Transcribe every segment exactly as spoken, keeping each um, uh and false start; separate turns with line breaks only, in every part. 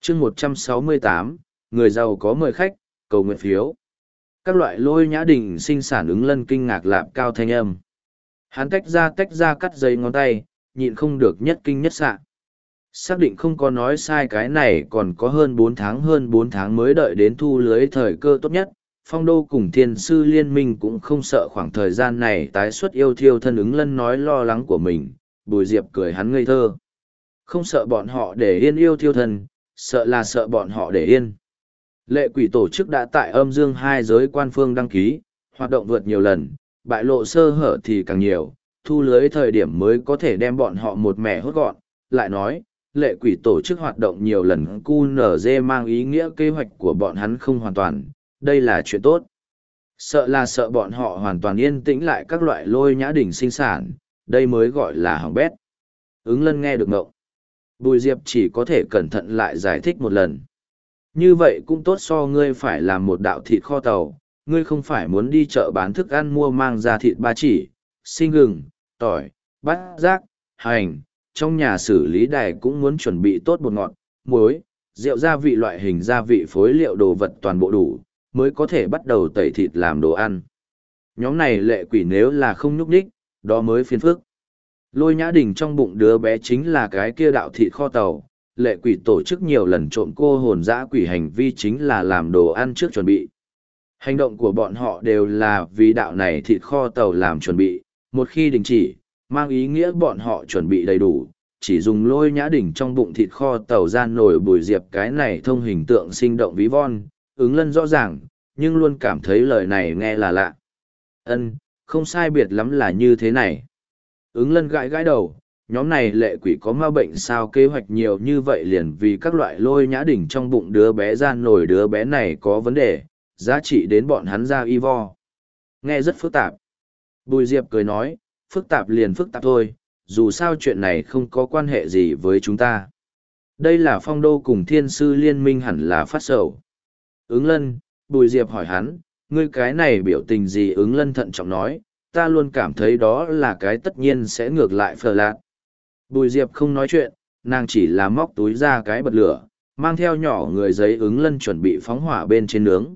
chương một trăm sáu mươi tám, người giàu có mời khách, cầu nguyện phiếu. Các loại Lôi Nhã Đình sinh sản Ứng Lân kinh ngạc lạp cao thanh âm. Hắn tách ra tách ra cắt giấy ngón tay, nhịn không được nhất kinh nhất sạ. Xác định không có nói sai, cái này còn có hơn bốn tháng hơn bốn tháng mới đợi đến thu lưới thời cơ tốt nhất. Phong Đô cùng Thiên Sư Liên minh cũng không sợ khoảng thời gian này tái xuất yêu thiêu thân. Ứng Lân nói lo lắng của mình, Bùi Diệp cười hắn ngây thơ. Không sợ bọn họ để yên yêu thiêu thân, sợ là sợ bọn họ để yên. Lệ quỷ tổ chức đã tại âm dương hai giới quan phương đăng ký, hoạt động vượt nhiều lần, bại lộ sơ hở thì càng nhiều, thu lưới thời điểm mới có thể đem bọn họ một mẻ hốt gọn. Lại nói, lệ quỷ tổ chức hoạt động nhiều lần cu nở dê mang ý nghĩa kế hoạch của bọn hắn không hoàn toàn, đây là chuyện tốt. Sợ là sợ bọn họ hoàn toàn yên tĩnh lại các loại Lôi Nhã Đình sinh sản, đây mới gọi là hỏng bét. Ứng Lân nghe được ngộng. Bùi Diệp chỉ có thể cẩn thận lại giải thích một lần. Như vậy cũng tốt, so ngươi phải làm một đạo thịt kho tàu, ngươi không phải muốn đi chợ bán thức ăn mua mang ra thịt ba chỉ, sinh gừng, tỏi, bát giác, hành, trong nhà xử lý đài cũng muốn chuẩn bị tốt bột ngọt, muối, rượu gia vị, loại hình gia vị phối liệu đồ vật toàn bộ đủ, mới có thể bắt đầu tẩy thịt làm đồ ăn. Nhóm này lệ quỷ nếu là không nhúc nhích, đó mới phiền phức. Lôi Nhã Đình trong bụng đứa bé chính là cái kia đạo thịt kho tàu, lệ quỷ tổ chức nhiều lần trộm cô hồn dã quỷ hành vi chính là làm đồ ăn trước chuẩn bị. Hành động của bọn họ đều là vì đạo này thịt kho tàu làm chuẩn bị, một khi đình chỉ, mang ý nghĩa bọn họ chuẩn bị đầy đủ, chỉ dùng Lôi Nhã Đình trong bụng thịt kho tàu ra nổi. Bùi Diệp cái này thông hình tượng sinh động ví von, Ứng Lân rõ ràng, nhưng luôn cảm thấy lời này nghe là lạ. Ân, không sai biệt lắm là như thế này. Ứng Lân gãi gãi đầu, nhóm này lệ quỷ có ma bệnh sao, kế hoạch nhiều như vậy liền vì các loại Lôi Nhã Đình trong bụng đứa bé ra nổi, đứa bé này có vấn đề, giá trị đến bọn hắn ra y vo. Nghe rất phức tạp. Bùi Diệp cười nói, phức tạp liền phức tạp thôi, dù sao chuyện này không có quan hệ gì với chúng ta. Đây là Phong Đô cùng Thiên Sư Liên minh hẳn là phát sầu. Ứng Lân, Bùi Diệp hỏi hắn, ngươi cái này biểu tình gì? Ứng Lân thận trọng nói, ta luôn cảm thấy đó là cái tất nhiên sẽ ngược lại phờ lạc. Bùi Diệp không nói chuyện, nàng chỉ là móc túi ra cái bật lửa, mang theo nhỏ người giấy. Ứng Lân chuẩn bị phóng hỏa bên trên nướng.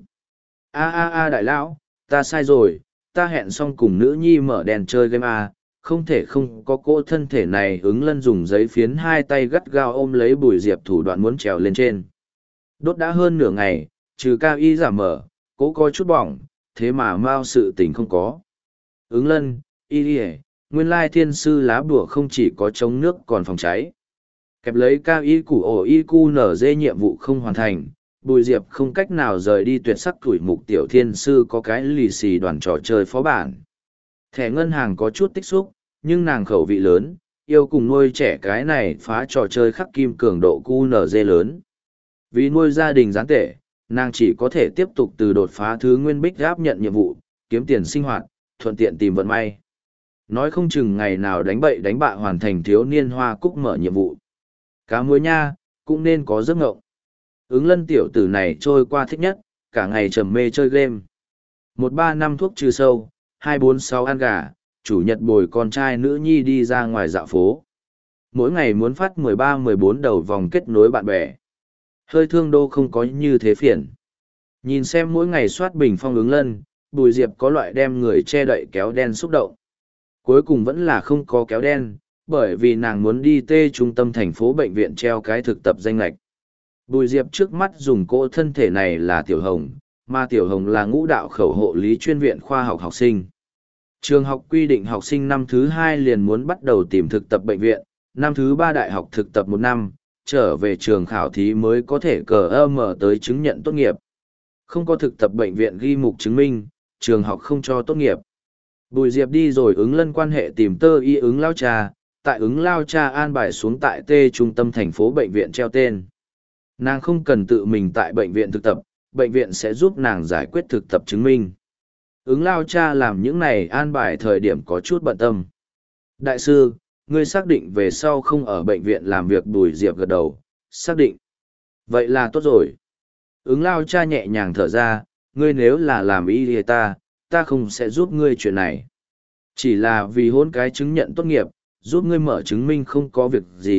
A a a đại lão, ta sai rồi, ta hẹn xong cùng nữ nhi mở đèn chơi game a, không thể không có cô thân thể này. Ứng Lân dùng giấy phiến hai tay gắt gao ôm lấy Bùi Diệp, thủ đoạn muốn trèo lên trên. Đốt đã hơn nửa ngày, trừ cao y giả mở, cố có chút bỏng, thế mà mau sự tình không có. Ứng Lân, y y nguyên lai thiên sư lá bùa không chỉ có chống nước còn phòng cháy. Kẹp lấy cao y củ ổ y cu nở dê nhiệm vụ không hoàn thành, Bùi Diệp không cách nào rời đi tuyệt sắc tuổi mục tiểu thiên sư có cái lì xì đoàn trò chơi phó bản. Thẻ ngân hàng có chút tích xúc, nhưng nàng khẩu vị lớn, yêu cùng nuôi trẻ cái này phá trò chơi khắc kim cường độ cu nở dê lớn. Vì nuôi gia đình gián tể, nàng chỉ có thể tiếp tục từ đột phá thứ nguyên bích gáp nhận nhiệm vụ, kiếm tiền sinh hoạt, thuận tiện tìm vận may. Nói không chừng ngày nào đánh bậy đánh bạ hoàn thành thiếu niên hoa cúc mở nhiệm vụ. Cá muối nha, cũng nên có giấc ngộng. Ứng Lân tiểu tử này trôi qua thích nhất, cả ngày trầm mê chơi game. Một ba năm thuốc trừ sâu, hai bốn sáu ăn gà, chủ nhật bồi con trai nữ nhi đi ra ngoài dạo phố. Mỗi ngày muốn phát mười ba mười bốn đầu vòng kết nối bạn bè. Hơi thương đô không có như thế phiền. Nhìn xem mỗi ngày soát bình phong Ứng Lân, Bùi Diệp có loại đem người che đậy kéo đen xúc động. Cuối cùng vẫn là không có kéo đen, bởi vì nàng muốn đi tê trung tâm thành phố bệnh viện treo cái thực tập danh lệch. Bùi Diệp trước mắt dùng cỗ thân thể này là Tiểu Hồng, mà Tiểu Hồng là ngũ đạo khẩu hộ lý chuyên viện khoa học học sinh. Trường học quy định học sinh năm thứ hai liền muốn bắt đầu tìm thực tập bệnh viện, năm thứ ba đại học thực tập một năm, trở về trường khảo thí mới có thể cờ ơ mở tới chứng nhận tốt nghiệp. Không có thực tập bệnh viện ghi mục chứng minh, trường học không cho tốt nghiệp. Bùi Diệp đi rồi Ứng Lân quan hệ tìm tơ y Ứng lao cha, tại Ứng lao cha an bài xuống tại T trung tâm thành phố bệnh viện treo tên. Nàng không cần tự mình tại bệnh viện thực tập, bệnh viện sẽ giúp nàng giải quyết thực tập chứng minh. Ứng lao cha làm những này an bài thời điểm có chút bận tâm. Đại sư, ngươi xác định về sau không ở bệnh viện làm việc? Bùi Diệp gật đầu, xác định. Vậy là tốt rồi. Ứng lao cha nhẹ nhàng thở ra, ngươi nếu là làm y thì ta, ta không sẽ giúp ngươi chuyện này. Chỉ là vì hôn cái chứng nhận tốt nghiệp, giúp ngươi mở chứng minh không có việc gì,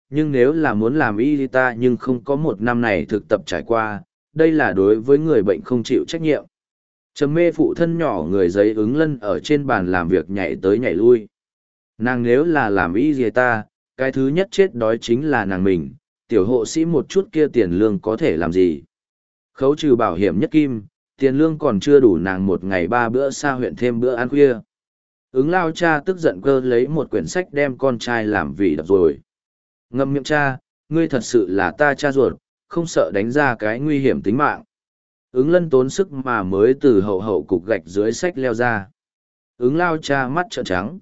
nhưng nếu là muốn làm y ta nhưng không có một năm này thực tập trải qua, đây là đối với người bệnh không chịu trách nhiệm. Trầm mê phụ thân nhỏ người giấy ứng lân ở trên bàn làm việc nhảy tới nhảy lui. Nàng nếu là làm y ta, cái thứ nhất chết đói chính là nàng mình, tiểu hộ sĩ một chút kia tiền lương có thể làm gì. Khấu trừ bảo hiểm nhất kim, tiền lương còn chưa đủ nàng một ngày ba bữa xa huyện thêm bữa ăn khuya. Ứng lao cha tức giận cơ lấy một quyển sách đem con trai làm vì đập rồi. Ngậm miệng cha, ngươi thật sự là ta cha ruột, không sợ đánh ra cái nguy hiểm tính mạng. Ứng lân tốn sức mà mới từ hậu hậu cục gạch dưới sách leo ra. Ứng lao cha mắt trợn trắng.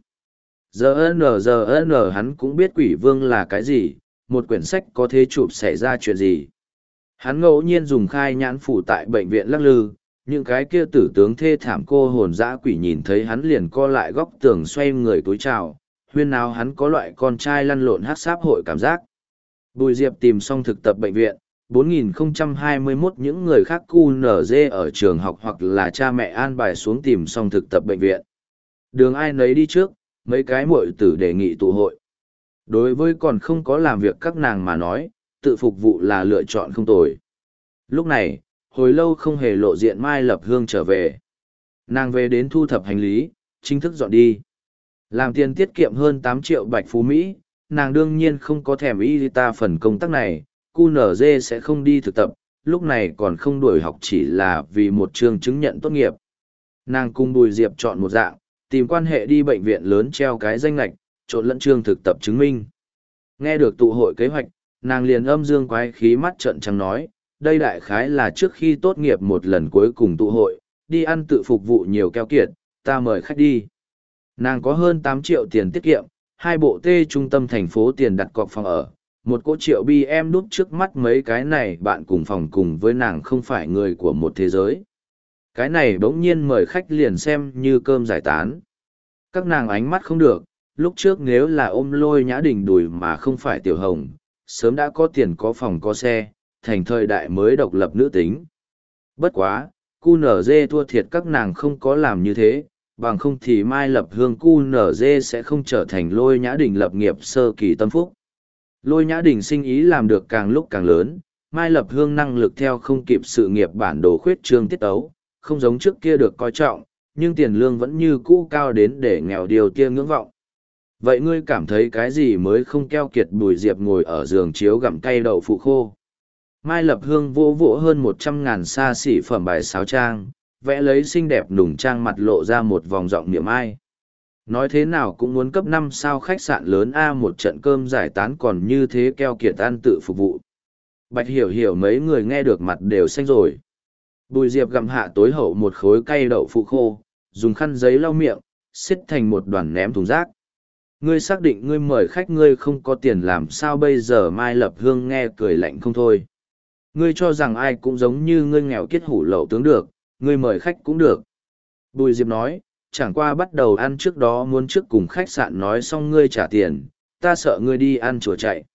Giờ n giờ n hắn cũng biết quỷ vương là cái gì, một quyển sách có thế chụp xảy ra chuyện gì. Hắn ngẫu nhiên dùng khai nhãn phủ tại bệnh viện lắc lư, những cái kia tử tướng thê thảm cô hồn dã quỷ nhìn thấy hắn liền co lại góc tường xoay người túi trào, huyên nào hắn có loại con trai lăn lộn hát sáp hội cảm giác. Bùi Diệp tìm xong thực tập bệnh viện, bốn nghìn không trăm hai mươi mốt những người khác cu nở dê ở trường học hoặc là cha mẹ an bài xuống tìm xong thực tập bệnh viện. Đường ai nấy đi trước, mấy cái muội tử đề nghị tụ hội. Đối với còn không có làm việc các nàng mà nói, tự phục vụ là lựa chọn không tồi. Lúc này, hồi lâu không hề lộ diện Mai Lập Hương trở về. Nàng về đến thu thập hành lý, chính thức dọn đi. Làm tiền tiết kiệm hơn tám triệu bạch phú Mỹ, nàng đương nhiên không có thèm y ta phần công tác này, cu nở dê sẽ không đi thực tập, lúc này còn không đuổi học chỉ là vì một trường chứng nhận tốt nghiệp. Nàng cùng Bùi Diệp chọn một dạng, tìm quan hệ đi bệnh viện lớn treo cái danh lạch, trộn lẫn trương thực tập chứng minh. Nghe được tụ hội kế hoạch, nàng liền âm dương quái khí mắt trợn trắng nói, đây đại khái là trước khi tốt nghiệp một lần cuối cùng tụ hội, đi ăn tự phục vụ nhiều keo kiệt, ta mời khách đi. Nàng có hơn tám triệu tiền tiết kiệm, hai bộ tê trung tâm thành phố tiền đặt cọc phòng ở, một cỗ triệu bi em đút trước mắt mấy cái này bạn cùng phòng cùng với nàng không phải người của một thế giới. Cái này bỗng nhiên mời khách liền xem như cơm giải tán. Các nàng ánh mắt không được, lúc trước nếu là ôm Lôi Nhã Đình đùi mà không phải Tiểu Hồng, sớm đã có tiền có phòng có xe, thành thời đại mới độc lập nữ tính. Bất quá, cu nở dê thua thiệt các nàng không có làm như thế, bằng không thì Mai Lập Hương cu nở dê sẽ không trở thành Lôi Nhã Đình lập nghiệp sơ kỳ tâm phúc. Lôi Nhã Đình sinh ý làm được càng lúc càng lớn, Mai Lập Hương năng lực theo không kịp sự nghiệp bản đồ khuyết trương tiết ấu, không giống trước kia được coi trọng, nhưng tiền lương vẫn như cũ cao đến để nghèo điều kia ngưỡng vọng. Vậy ngươi cảm thấy cái gì mới không keo kiệt? Bùi Diệp ngồi ở giường chiếu gặm cay đậu phụ khô. Mai Lập Hương vỗ vỗ hơn một trăm ngàn xa xỉ phẩm bài sáo trang, vẽ lấy xinh đẹp nùng trang mặt lộ ra một vòng giọng niệm ai. Nói thế nào cũng muốn cấp năm sao khách sạn lớn A, một trận cơm giải tán còn như thế keo kiệt ăn tự phục vụ. Bạch Hiểu Hiểu mấy người nghe được mặt đều xanh rồi. Bùi Diệp gặm hạ tối hậu một khối cay đậu phụ khô, dùng khăn giấy lau miệng, xếp thành một đoàn ném thùng rác. Ngươi xác định ngươi mời khách ngươi không có tiền làm sao bây giờ? Mai Lập Hương nghe cười lạnh không thôi. Ngươi cho rằng ai cũng giống như ngươi nghèo kiết hủ lậu tướng được, ngươi mời khách cũng được. Bùi Diệp nói, chẳng qua bắt đầu ăn trước đó muốn trước cùng khách sạn nói xong ngươi trả tiền, ta sợ ngươi đi ăn chùa chạy.